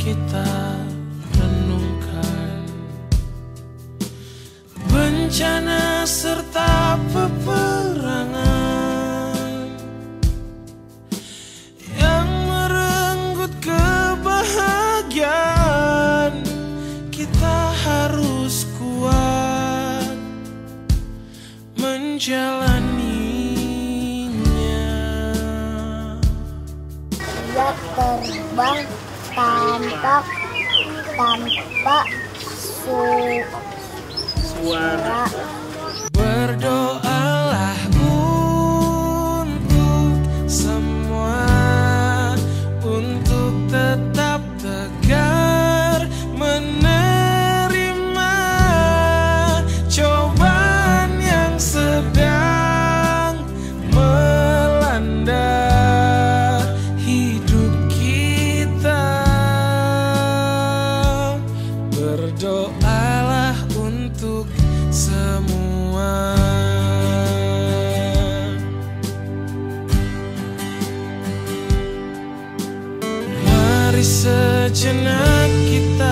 kita renungkan. Bencana serta peperangan yang merenggut kebahagiaan, kita harus kuat menjalaninya. Dia terbang tanpa suara. Berdoalah untuk semua, untuk tetap tegar menerima cobaan yang sedang melanda hidup kita. Berdoalah untuk semua. Mari sejenak kita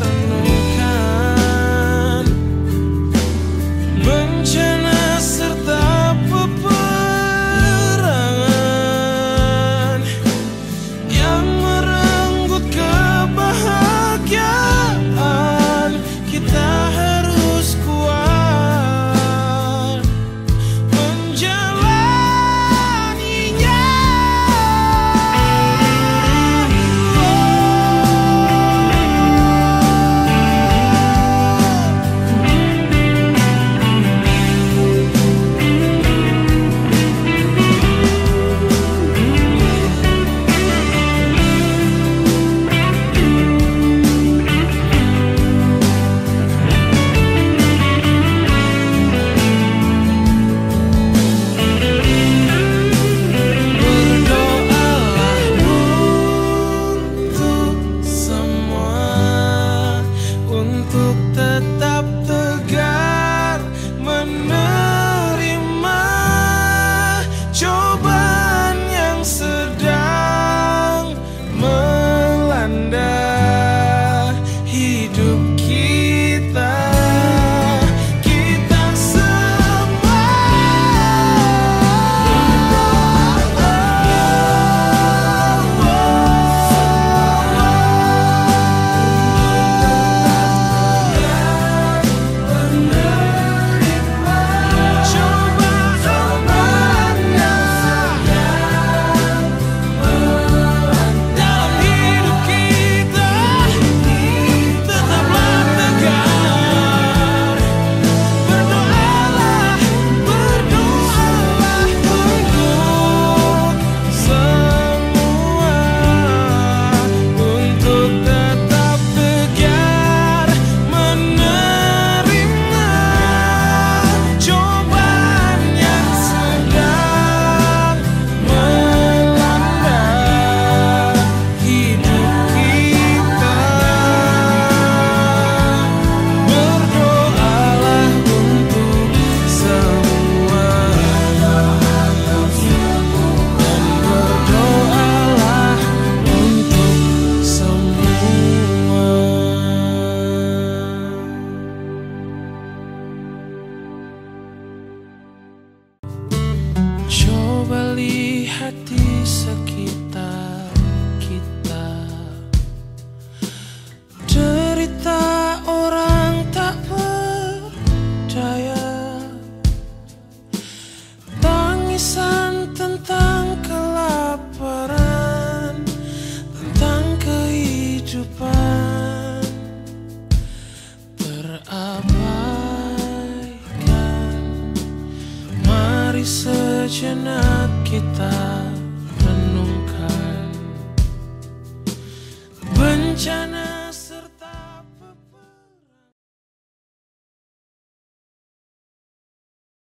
renungkan bencana serta peperangan yang merenggut kebahagiaan. Kita harus kuat menjalaninya. Untuk tetap tegar menerima cobaan yang sedang melanda hidup kita. Kita semua coba lihat di sekitar kita, derita orang tak berdaya, tangisan tentang kelaparan, tentang kehidupan terabaikan. Mari sejenak kita